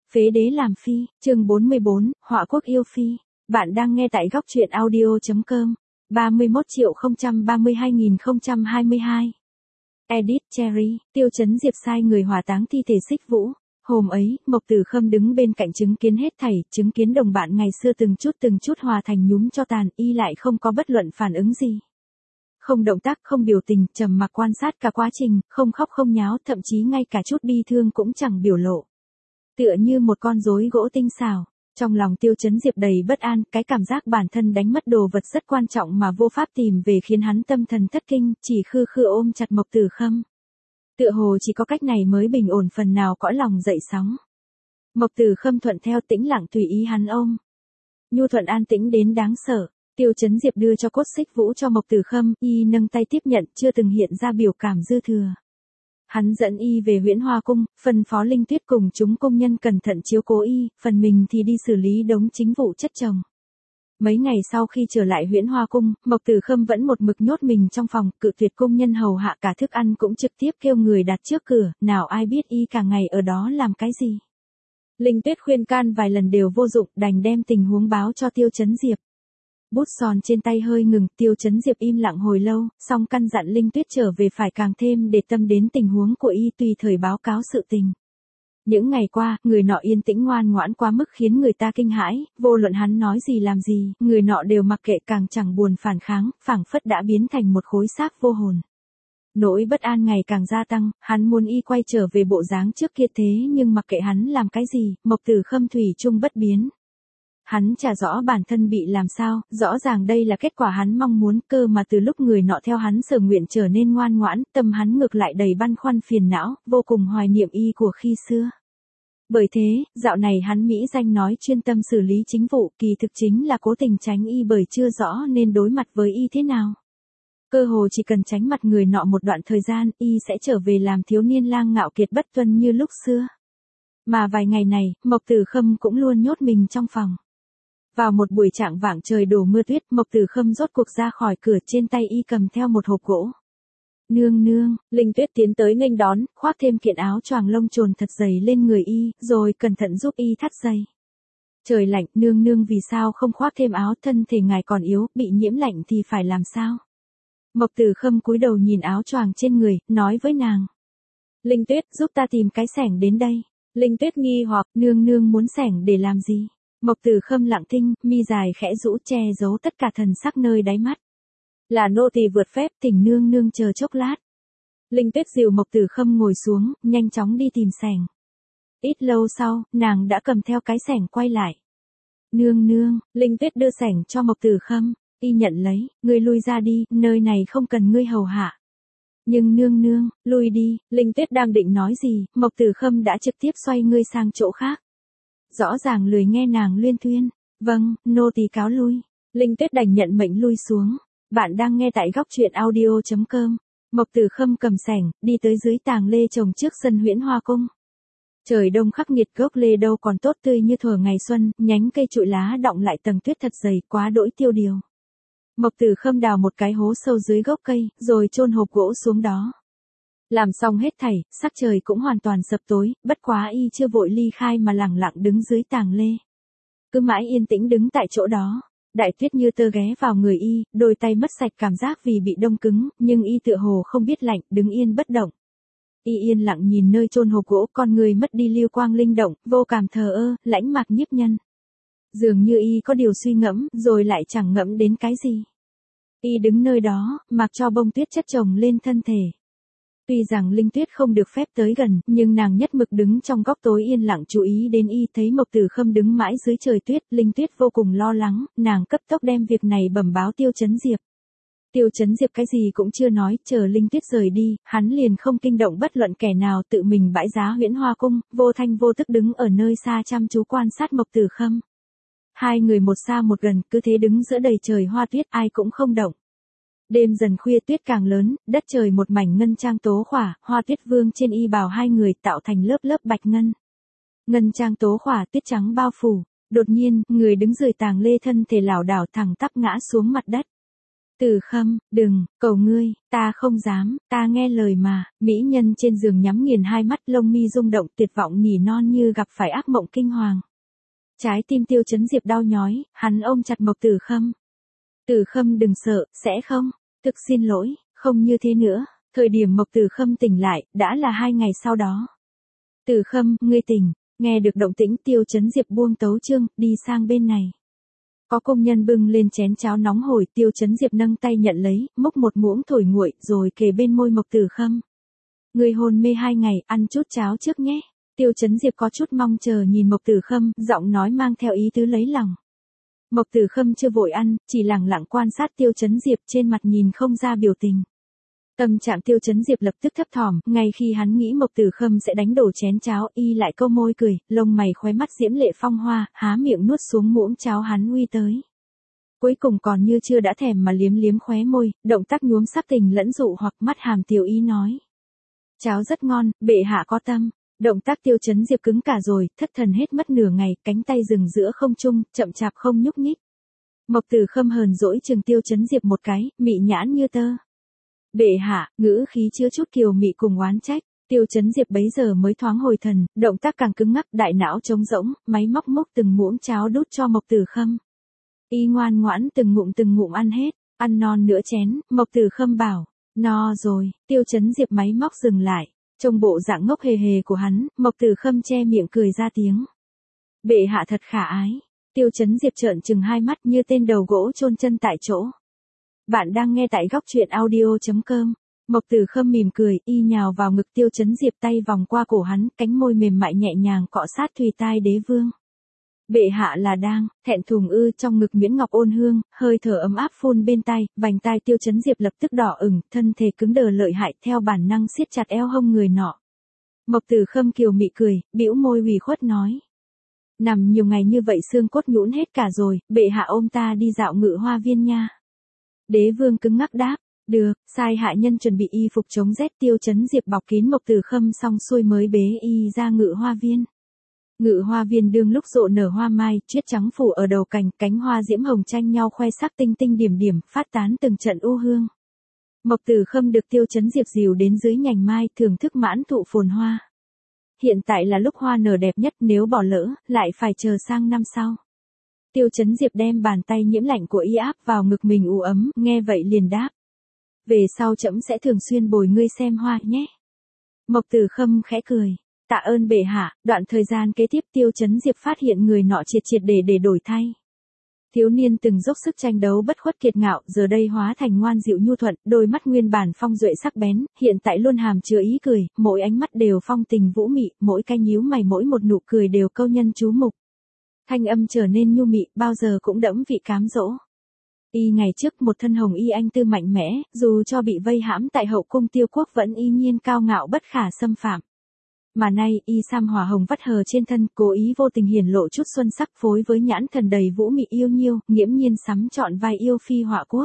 Phế đế làm phi, chương 44, họa quốc yêu phi. Bạn đang nghe tại góc truyện audio.com. 31.032.022. Edit Cherry, Tiêu Chấn Diệp sai người hỏa táng thi thể Xích Vũ. Hôm ấy, Mộc Tử Khâm đứng bên cạnh chứng kiến hết thảy, chứng kiến đồng bạn ngày xưa từng chút hòa thành nhúm cho tàn, y lại không có bất luận phản ứng gì. Không động tác, không biểu tình, trầm mặc quan sát cả quá trình, không khóc không nháo, thậm chí ngay cả chút bi thương cũng chẳng biểu lộ. Tựa như một con rối gỗ tinh xảo. Trong lòng Tiêu Chấn Diệp đầy bất an, cái cảm giác bản thân đánh mất đồ vật rất quan trọng mà vô pháp tìm về khiến hắn tâm thần thất kinh, chỉ khư ôm chặt Mộc Tử Khâm. Tựa hồ chỉ có cách này mới bình ổn phần nào cõi lòng dậy sóng. Mộc Tử Khâm thuận theo tĩnh lặng tùy ý hắn ôm. Nhu thuận an tĩnh đến đáng sợ. Tiêu Chấn Diệp đưa cho cốt Xích Vũ cho Mộc Tử Khâm, y nâng tay tiếp nhận, chưa từng hiện ra biểu cảm dư thừa. Hắn dẫn y về Huyễn Hoa Cung, phân phó Linh Tuyết cùng chúng công nhân cẩn thận chiếu cố y, phần mình thì đi xử lý đống chính vụ chất chồng. Mấy ngày sau khi trở lại Huyễn Hoa Cung, Mộc Tử Khâm vẫn một mực nhốt mình trong phòng, cự tuyệt công nhân hầu hạ, cả thức ăn cũng trực tiếp kêu người đặt trước cửa, nào ai biết y cả ngày ở đó làm cái gì. Linh Tuyết khuyên can vài lần đều vô dụng, đành đem tình huống báo cho Tiêu Chấn Diệp. Bút son trên tay hơi ngừng, Tiêu Chấn Diệp im lặng hồi lâu, song căn dặn Linh Tuyết trở về phải càng thêm để tâm đến tình huống của y, tùy thời báo cáo sự tình. Những ngày qua, người nọ yên tĩnh ngoan ngoãn quá mức khiến người ta kinh hãi, vô luận hắn nói gì làm gì, người nọ đều mặc kệ, càng chẳng buồn phản kháng, phảng phất đã biến thành một khối xác vô hồn. Nỗi bất an ngày càng gia tăng, hắn muốn y quay trở về bộ dáng trước kia, thế nhưng mặc kệ hắn làm cái gì, Mộc Tử Khâm thủy chung bất biến. Hắn chả rõ bản thân bị làm sao, rõ ràng đây là kết quả hắn mong muốn, cơ mà từ lúc người nọ theo hắn sở nguyện trở nên ngoan ngoãn, tâm hắn ngược lại đầy băn khoăn phiền não, vô cùng hoài niệm y của khi xưa. Bởi thế, dạo này hắn mỹ danh nói chuyên tâm xử lý chính vụ, kỳ thực chính là cố tình tránh y, bởi chưa rõ nên đối mặt với y thế nào. Cơ hồ chỉ cần tránh mặt người nọ một đoạn thời gian, y sẽ trở về làm thiếu niên lang ngạo kiệt bất tuân như lúc xưa. Mà vài ngày này, Mộc Tử Khâm cũng luôn nhốt mình trong phòng. Vào một buổi trạng vạng trời đổ mưa tuyết, Mộc Tử Khâm rốt cuộc ra khỏi cửa, trên tay y cầm theo một hộp gỗ. Nương nương, Linh Tuyết tiến tới nghênh đón, khoác thêm kiện áo choàng lông trồn thật dày lên người y, rồi cẩn thận giúp y thắt dây. Trời lạnh, nương nương vì sao không khoác thêm áo, thân thể ngài còn yếu, bị nhiễm lạnh thì phải làm sao? Mộc Tử Khâm cúi đầu nhìn áo choàng trên người, nói với nàng. Linh Tuyết, giúp ta tìm cái xẻng đến đây. Linh Tuyết nghi hoặc, nương nương muốn xẻng để làm gì? Mộc Tử Khâm lặng thinh, mi dài khẽ rũ che giấu tất cả thần sắc nơi đáy mắt. Là nô tỳ vượt phép, thỉnh nương nương chờ chốc lát. Linh Tuyết dìu Mộc Tử Khâm ngồi xuống, nhanh chóng đi tìm xẻng. Ít lâu sau, nàng đã cầm theo cái xẻng quay lại. Nương nương, Linh Tuyết đưa xẻng cho Mộc Tử Khâm, y nhận lấy, ngươi lui ra đi, nơi này không cần ngươi hầu hạ. Nhưng nương nương, lui đi, Linh Tuyết đang định nói gì, Mộc Tử Khâm đã trực tiếp xoay ngươi sang chỗ khác. Rõ ràng lười nghe nàng luyên thuyên. Vâng, nô tỳ cáo lui. Linh Tuyết đành nhận mệnh lui xuống. Bạn đang nghe tại góc truyện audio.com. Mộc Tử Khâm cầm xẻng, đi tới dưới tàng lê trồng trước sân Huyễn Hoa Cung. Trời đông khắc nghiệt, gốc lê đâu còn tốt tươi như thuở ngày xuân, nhánh cây trụi lá đọng lại tầng tuyết thật dày, quá đỗi tiêu điều. Mộc Tử Khâm đào một cái hố sâu dưới gốc cây, rồi chôn hộp gỗ xuống đó. Làm xong hết thảy, sắc trời cũng hoàn toàn sập tối, bất quá y chưa vội ly khai mà lẳng lặng đứng dưới tàng lê. Cứ mãi yên tĩnh đứng tại chỗ đó, đại tuyết như tơ ghé vào người y, đôi tay mất sạch cảm giác vì bị đông cứng, nhưng y tựa hồ không biết lạnh, đứng yên bất động. Y yên lặng nhìn nơi chôn hộp gỗ, con người mất đi lưu quang linh động, vô cảm thờ ơ, lãnh mạc nhiếp nhân. Dường như y có điều suy ngẫm, rồi lại chẳng ngẫm đến cái gì. Y đứng nơi đó, mặc cho bông tuyết chất chồng lên thân thể. Tuy rằng Linh Tuyết không được phép tới gần, nhưng nàng nhất mực đứng trong góc tối yên lặng chú ý đến y, thấy Mộc Tử Khâm đứng mãi dưới trời tuyết, Linh Tuyết vô cùng lo lắng, nàng cấp tốc đem việc này bẩm báo Tiêu Chấn Diệp. Tiêu Chấn Diệp cái gì cũng chưa nói, chờ Linh Tuyết rời đi, hắn liền không kinh động bất luận kẻ nào, tự mình bãi giá Huyễn Hoa Cung, vô thanh vô tức đứng ở nơi xa chăm chú quan sát Mộc Tử Khâm. Hai người một xa một gần, cứ thế đứng giữa đầy trời hoa tuyết, ai cũng không động. Đêm dần khuya, tuyết càng lớn, đất trời một mảnh ngân trang tố khỏa, hoa tuyết vương trên y bào hai người tạo thành lớp lớp bạch ngân. Ngân trang tố khỏa, tuyết trắng bao phủ. Đột nhiên, người đứng dưới tàng lê thân thể lảo đảo thẳng tắp ngã xuống mặt đất. Từ Khâm, đừng, cầu ngươi, ta không dám, ta nghe lời mà, mỹ nhân trên giường nhắm nghiền hai mắt, lông mi rung động, tuyệt vọng nỉ non như gặp phải ác mộng kinh hoàng. Trái tim Tiêu Chấn Diệp đau nhói, hắn ôm chặt Mộc Tử Khâm. Tử Khâm đừng sợ, sẽ không, thực xin lỗi, không như thế nữa. Thời điểm Mộc Tử Khâm tỉnh lại, đã là 2 ngày sau đó. Tử Khâm, ngươi tỉnh, nghe được động tĩnh Tiêu Chấn Diệp buông tấu chương, đi sang bên này. Có công nhân bưng lên chén cháo nóng hổi, Tiêu Chấn Diệp nâng tay nhận lấy, múc một muỗng thổi nguội, rồi kề bên môi Mộc Tử Khâm. Ngươi hôn mê 2 ngày, ăn chút cháo trước nhé. Tiêu Chấn Diệp có chút mong chờ nhìn Mộc Tử Khâm, giọng nói mang theo ý tứ lấy lòng. Mộc Tử Khâm chưa vội ăn, chỉ lẳng lặng quan sát Tiêu Chấn Diệp, trên mặt nhìn không ra biểu tình. Tâm trạng Tiêu Chấn Diệp lập tức thấp thỏm, ngay khi hắn nghĩ Mộc Tử Khâm sẽ đánh đổ chén cháo, y lại câu môi cười, lông mày khóe mắt diễm lệ phong hoa, há miệng nuốt xuống muỗng cháo hắn uy tới. Cuối cùng còn như chưa đã thèm mà liếm liếm khóe môi, động tác nhuốm sắc tình lẫn dụ hoặc mắt hàm tiểu ý nói. Cháo rất ngon, bệ hạ có tâm. Động tác Tiêu Chấn Diệp cứng cả rồi, thất thần hết mất nửa ngày, cánh tay dừng giữa không trung, chậm chạp không nhúc nhích. Mộc Tử Khâm hờn dỗi chừng Tiêu Chấn Diệp một cái, mị nhãn như tơ. Bệ hạ, ngữ khí chứa chút kiều mị cùng oán trách. Tiêu Chấn Diệp bấy giờ mới thoáng hồi thần, động tác càng cứng ngắc, đại não trống rỗng, máy móc múc từng muỗng cháo đút cho Mộc Tử Khâm. Y ngoan ngoãn từng ngụm ăn hết, ăn non nửa chén, Mộc Tử Khâm bảo, no rồi. Tiêu Chấn Diệp máy móc dừng lại. Trong bộ dạng ngốc hề hề của hắn, Mộc Tử Khâm che miệng cười ra tiếng. Bệ hạ thật khả ái. Tiêu Chấn Diệp trợn trừng hai mắt như tên đầu gỗ chôn chân tại chỗ. Bạn đang nghe tại góc truyện audio.com. Mộc Tử Khâm mỉm cười, y nhào vào ngực Tiêu Chấn Diệp, tay vòng qua cổ hắn, cánh môi mềm mại nhẹ nhàng cọ sát thùy tai đế vương. Bệ hạ là đang, thẹn thùng ư, trong ngực miễn ngọc ôn hương, hơi thở ấm áp phun bên tai, vành tai Tiêu Chấn Diệp lập tức đỏ ửng, thân thể cứng đờ lợi hại, theo bản năng siết chặt eo hông người nọ. Mộc Tử Khâm kiều mị cười, bĩu môi ủy khuất nói. Nằm nhiều ngày như vậy xương cốt nhũn hết cả rồi, bệ hạ ôm ta đi dạo Ngự Hoa Viên nha. Đế vương cứng ngắc đáp, được, sai hạ nhân chuẩn bị y phục chống rét. Tiêu Chấn Diệp bọc kín Mộc Tử Khâm xong xuôi mới bế y ra Ngự Hoa Viên. Ngự Hoa Viên đương lúc rộ nở hoa mai, tuyết trắng phủ ở đầu cành, cánh hoa diễm hồng tranh nhau khoe sắc tinh tinh điểm điểm, phát tán từng trận u hương. Mộc Tử Khâm được Tiêu Chấn Diệp dìu đến dưới nhành mai, thưởng thức mãn thụ phồn hoa. Hiện tại là lúc hoa nở đẹp nhất, nếu bỏ lỡ, lại phải chờ sang năm sau. Tiêu Chấn Diệp đem bàn tay nhiễm lạnh của y áp vào ngực mình u ấm, nghe vậy liền đáp. Về sau trẫm sẽ thường xuyên bồi ngươi xem hoa nhé. Mộc Tử Khâm khẽ cười. Tạ ơn bệ hạ. Đoạn thời gian kế tiếp Tiêu Chấn Diệp phát hiện người nọ triệt để đổi thay. Thiếu niên từng dốc sức tranh đấu bất khuất kiệt ngạo, giờ đây hóa thành ngoan dịu nhu thuận, đôi mắt nguyên bản phong duệ sắc bén, hiện tại luôn hàm chứa ý cười, mỗi ánh mắt đều phong tình vũ mị, mỗi cái nhíu mày mỗi một nụ cười đều câu nhân chú mục. Thanh âm trở nên nhu mị, bao giờ cũng đẫm vị cám dỗ. Y ngày trước một thân hồng y anh tư mạnh mẽ, dù cho bị vây hãm tại hậu cung Tiêu quốc vẫn y nhiên cao ngạo bất khả xâm phạm. Mà nay, y sam hỏa hồng vắt hờ trên thân, cố ý vô tình hiển lộ chút xuân sắc, phối với nhãn thần đầy vũ mị yêu nhiêu, nghiễm nhiên sắm trọn vai yêu phi họa quốc.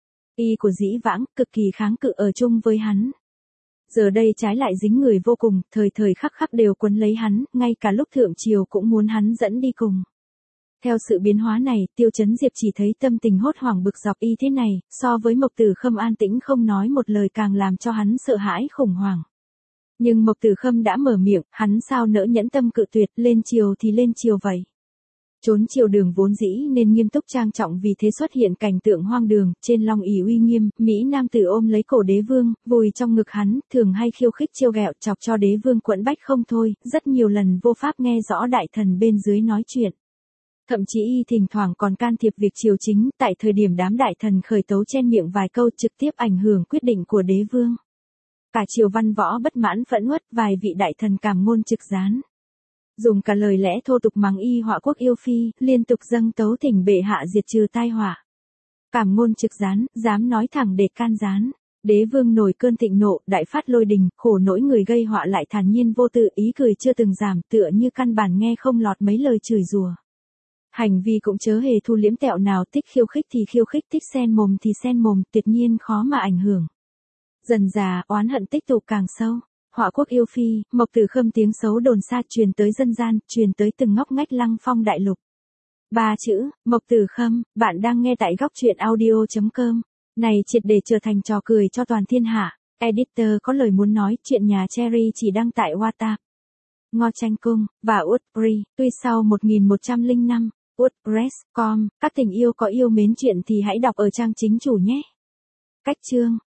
Y của dĩ vãng, cực kỳ kháng cự ở chung với hắn. Giờ đây trái lại dính người vô cùng, thời thời khắc khắc đều quấn lấy hắn, ngay cả lúc thượng triều cũng muốn hắn dẫn đi cùng. Theo sự biến hóa này, Tiêu Chấn Diệp chỉ thấy tâm tình hốt hoảng bực dọc y thế này, so với Mộc Tử Khâm an tĩnh không nói một lời càng làm cho hắn sợ hãi khủng hoảng. Nhưng Mộc Tử Khâm đã mở miệng, hắn sao nỡ nhẫn tâm cự tuyệt, lên triều thì lên triều vậy. Trốn triều đường vốn dĩ nên nghiêm túc trang trọng, vì thế xuất hiện cảnh tượng hoang đường, trên long ỷ uy nghiêm, mỹ nam tử ôm lấy cổ đế vương, vùi trong ngực hắn, thường hay khiêu khích trêu ghẹo, chọc cho đế vương quẫn bách không thôi, rất nhiều lần vô pháp nghe rõ đại thần bên dưới nói chuyện. Thậm chí y thỉnh thoảng còn can thiệp việc triều chính, tại thời điểm đám đại thần khởi tấu chen miệng vài câu trực tiếp ảnh hưởng quyết định của đế vương. Cả triều văn võ bất mãn phẫn uất, vài vị đại thần cảm ngôn trực gián. Dùng cả lời lẽ thô tục mắng y họa quốc yêu phi, liên tục dâng tấu thỉnh bệ hạ diệt trừ tai họa. Cảm ngôn trực gián, dám nói thẳng để can gián. Đế vương nổi cơn thịnh nộ, đại phát lôi đình, khổ nỗi người gây họa lại thản nhiên vô tự, ý cười chưa từng giảm, tựa như căn bản nghe không lọt mấy lời chửi rủa. Hành vi cũng chớ hề thu liếm tẹo nào, thích khiêu khích thì khiêu khích, thích xen mồm thì xen mồm, tuyệt nhiên khó mà ảnh hưởng. Dần dà, oán hận tích tụ càng sâu. Họa quốc yêu phi, Mộc Tử Khâm tiếng xấu đồn xa truyền tới dân gian, truyền tới từng ngóc ngách Lăng Phong đại lục. 3 chữ, Mộc Tử Khâm, bạn đang nghe tại góc truyện audio.com. Này triệt để trở thành trò cười cho toàn thiên hạ. Editor có lời muốn nói, chuyện nhà Cherry chỉ đăng tại WhatsApp, Ngo Tranh Cung, và Woodbury, tuy sau 1105, WordPress.com, các tình yêu có yêu mến chuyện thì hãy đọc ở trang chính chủ nhé. Cách chương